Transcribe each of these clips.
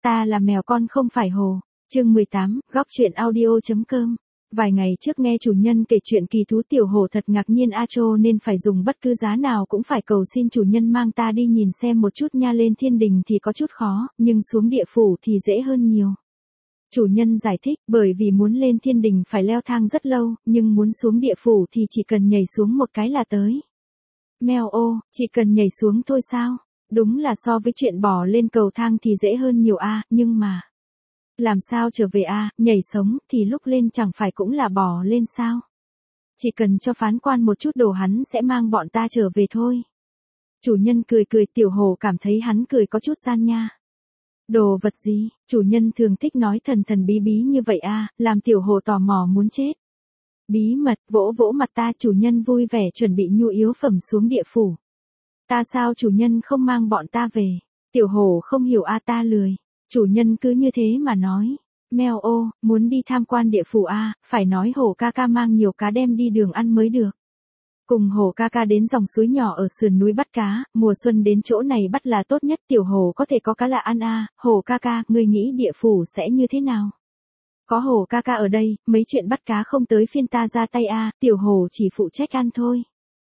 Ta là mèo con không phải hồ. Chương 18, góc truyện audio.com. Vài ngày trước nghe chủ nhân kể chuyện kỳ thú tiểu hổ thật ngạc nhiên cho nên phải dùng bất cứ giá nào cũng phải cầu xin chủ nhân mang ta đi nhìn xem một chút nha. Lên thiên đình thì có chút khó, nhưng xuống địa phủ thì dễ hơn nhiều. Chủ nhân giải thích, bởi vì muốn lên thiên đình phải leo thang rất lâu, nhưng muốn xuống địa phủ thì chỉ cần nhảy xuống một cái là tới. Mèo ô, chỉ cần nhảy xuống thôi sao? Đúng là so với chuyện bỏ lên cầu thang thì dễ hơn nhiều nhưng mà làm sao trở về nhảy sống thì lúc lên chẳng phải cũng là bỏ lên sao? Chỉ cần cho phán quan một chút đồ hắn sẽ mang bọn ta trở về thôi. Chủ nhân cười cười, tiểu hổ cảm thấy hắn cười có chút gian nha. Đồ vật gì? Chủ nhân thường thích nói thần thần bí bí như vậy làm tiểu hổ tò mò muốn chết. Bí mật, vỗ vỗ mặt ta, chủ nhân vui vẻ chuẩn bị nhu yếu phẩm xuống địa phủ. Ta sao chủ nhân không mang bọn ta về? Tiểu hổ không hiểu ta lười. Chủ nhân cứ như thế mà nói. Mèo ô, muốn đi tham quan địa phủ phải nói hổ ca ca mang nhiều cá đem đi đường ăn mới được. Cùng hổ ca ca đến dòng suối nhỏ ở sườn núi bắt cá, mùa xuân đến chỗ này bắt là tốt nhất, tiểu hổ có thể có cá lạ ăn hổ ca ca, ngươi nghĩ địa phủ sẽ như thế nào? Có hổ ca ca ở đây, mấy chuyện bắt cá không tới phiên ta ra tay tiểu hổ chỉ phụ trách ăn thôi.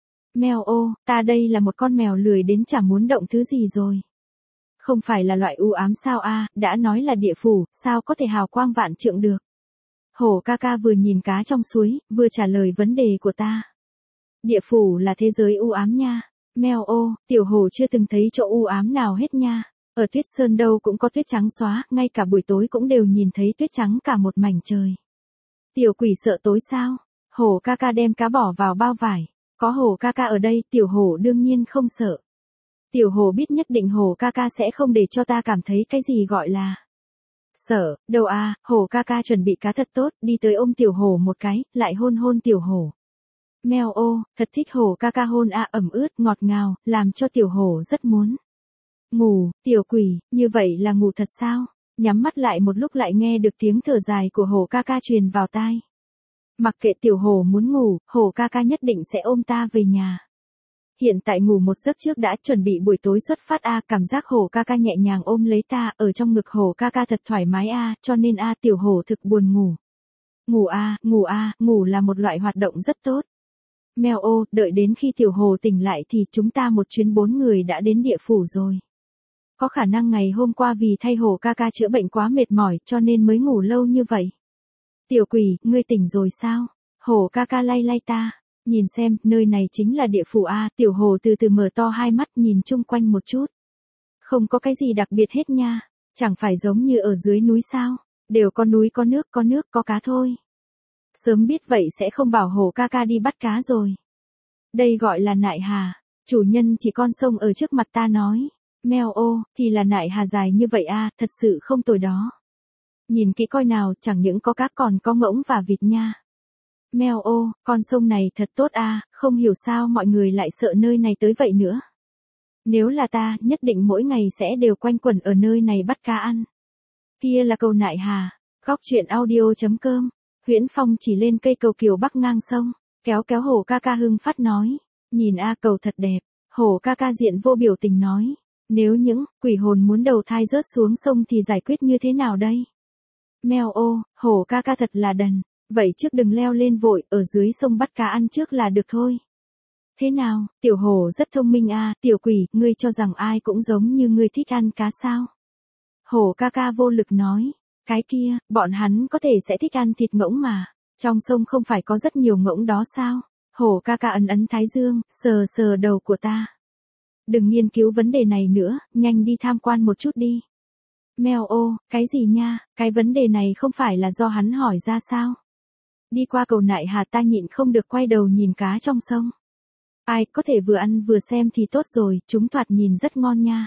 Mèo ô, ta đây là một con mèo lười đến chả muốn động thứ gì rồi. Không phải là loại u ám sao đã nói là địa phủ, sao có thể hào quang vạn trượng được. Hổ ca ca vừa nhìn cá trong suối, vừa trả lời vấn đề của ta. Địa phủ là thế giới u ám nha. Mèo ô, tiểu hổ chưa từng thấy chỗ u ám nào hết nha. Ở Tuyết Sơn đâu cũng có tuyết trắng xóa, ngay cả buổi tối cũng đều nhìn thấy tuyết trắng cả một mảnh trời. Tiểu quỷ sợ tối sao? Hổ ca ca đem cá bỏ vào bao vải. Có hổ ca ca ở đây, tiểu hổ đương nhiên không sợ. Tiểu hổ biết nhất định hổ ca ca sẽ không để cho ta cảm thấy cái gì gọi là sợ, đâu hổ ca ca chuẩn bị cá thật tốt, đi tới ôm tiểu hổ một cái, lại hôn hôn tiểu hổ. Mèo ô, thật thích hổ ca ca hôn ẩm ướt, ngọt ngào, làm cho tiểu hổ rất muốn ngủ. Tiểu quỷ, như vậy là ngủ thật sao? Nhắm mắt lại một lúc lại nghe được tiếng thở dài của hổ ca ca truyền vào tai. Mặc kệ tiểu hổ muốn ngủ, hổ ca ca nhất định sẽ ôm ta về nhà. Hiện tại ngủ một giấc trước đã, chuẩn bị buổi tối xuất phát cảm giác hổ ca ca nhẹ nhàng ôm lấy ta, ở trong ngực hổ ca ca thật thoải mái cho nên tiểu hổ thực buồn ngủ. Ngủ là một loại hoạt động rất tốt. Mèo ô, đợi đến khi tiểu hổ tỉnh lại thì chúng ta một chuyến 4 người đã đến địa phủ rồi. Có khả năng ngày hôm qua vì thay hổ ca ca chữa bệnh quá mệt mỏi cho nên mới ngủ lâu như vậy. Tiểu quỷ, ngươi tỉnh rồi sao? Hổ ca ca lay lay ta. Nhìn xem, nơi này chính là địa phủ tiểu hổ từ từ mở to hai mắt nhìn chung quanh một chút. Không có cái gì đặc biệt hết nha. Chẳng phải giống như ở dưới núi sao? Đều có núi có nước có cá thôi. Sớm biết vậy sẽ không bảo hổ ca ca đi bắt cá rồi. Đây gọi là nại hà. Chủ nhân chỉ con sông ở trước mặt ta nói. Mèo ô, thì là nại hà dài như vậy thật sự không tồi đó. Nhìn kỹ coi nào, chẳng những có cá còn có ngỗng và vịt nha. Mèo ô, con sông này thật tốt không hiểu sao mọi người lại sợ nơi này tới vậy nữa. Nếu là ta, nhất định mỗi ngày sẽ đều quanh quẩn ở nơi này bắt cá ăn. Kia là cầu nại hà. Góc truyện audio.com. Huyễn Phong chỉ lên cây cầu Kiều Bắc ngang sông, kéo kéo hổ ca ca hưng phát nói. Nhìn cầu thật đẹp. Hổ ca ca diện vô biểu tình nói. Nếu những quỷ hồn muốn đầu thai rớt xuống sông thì giải quyết như thế nào đây? Mèo ô, hổ ca ca thật là đần. Vậy trước đừng leo lên vội, ở dưới sông bắt cá ăn trước là được thôi. Thế nào, tiểu hổ rất thông minh tiểu quỷ, ngươi cho rằng ai cũng giống như ngươi thích ăn cá sao? Hổ ca ca vô lực nói. Cái kia, bọn hắn có thể sẽ thích ăn thịt ngỗng mà. Trong sông không phải có rất nhiều ngỗng đó sao? Hổ ca ca ấn ấn thái dương, sờ sờ đầu của ta. Đừng nghiên cứu vấn đề này nữa, nhanh đi tham quan một chút đi. Mèo ô, cái gì nha, cái vấn đề này không phải là do hắn hỏi ra sao? Đi qua cầu nại hà ta nhịn không được quay đầu nhìn cá trong sông. Ai có thể vừa ăn vừa xem thì tốt rồi, chúng thoạt nhìn rất ngon nha.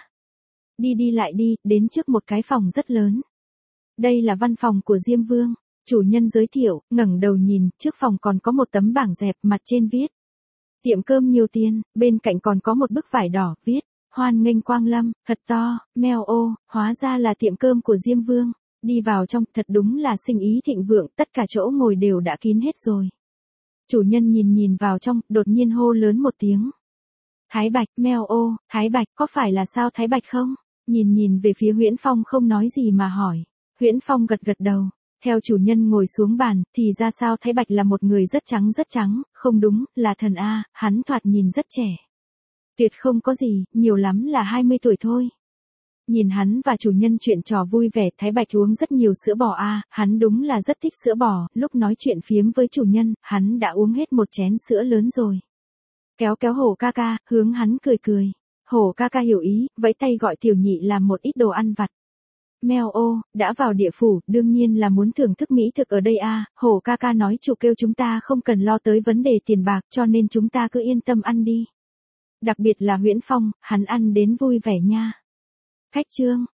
Đi lại đi, đến trước một cái phòng rất lớn. Đây là văn phòng của Diêm Vương. Chủ nhân giới thiệu, ngẩng đầu nhìn, trước phòng còn có một tấm bảng dẹp, mặt trên viết. Tiệm cơm nhiều tiền, bên cạnh còn có một bức vải đỏ, viết. Hoan nghênh quang lâm, thật to. Mèo ô, hóa ra là tiệm cơm của Diêm Vương. Đi vào trong, thật đúng là sinh ý thịnh vượng, tất cả chỗ ngồi đều đã kín hết rồi. Chủ nhân nhìn vào trong, đột nhiên hô lớn một tiếng. Thái Bạch, mèo ô, Thái Bạch, có phải là sao Thái Bạch không? Nhìn về phía Huyễn Phong không nói gì mà hỏi. Huyễn Phong gật gật đầu. Theo chủ nhân ngồi xuống bàn, thì ra sao Thái Bạch là một người rất trắng, không đúng, là thần A, hắn thoạt nhìn rất trẻ. Tuyệt không có gì, nhiều lắm là 20 tuổi thôi. Nhìn hắn và chủ nhân chuyện trò vui vẻ, Thái Bạch uống rất nhiều sữa bò A, hắn đúng là rất thích sữa bò, lúc nói chuyện phiếm với chủ nhân, hắn đã uống hết một chén sữa lớn rồi. Kéo Hổ ca ca, hướng hắn cười. Hổ ca ca hiểu ý, vẫy tay gọi tiểu nhị làm một ít đồ ăn vặt. Mèo ô, đã vào địa phủ, đương nhiên là muốn thưởng thức mỹ thực ở đây a. Hổ ca ca nói chủ kêu chúng ta không cần lo tới vấn đề tiền bạc, cho nên chúng ta cứ yên tâm ăn đi. Đặc biệt là Huyễn Phong, hắn ăn đến vui vẻ nha. Khách trương,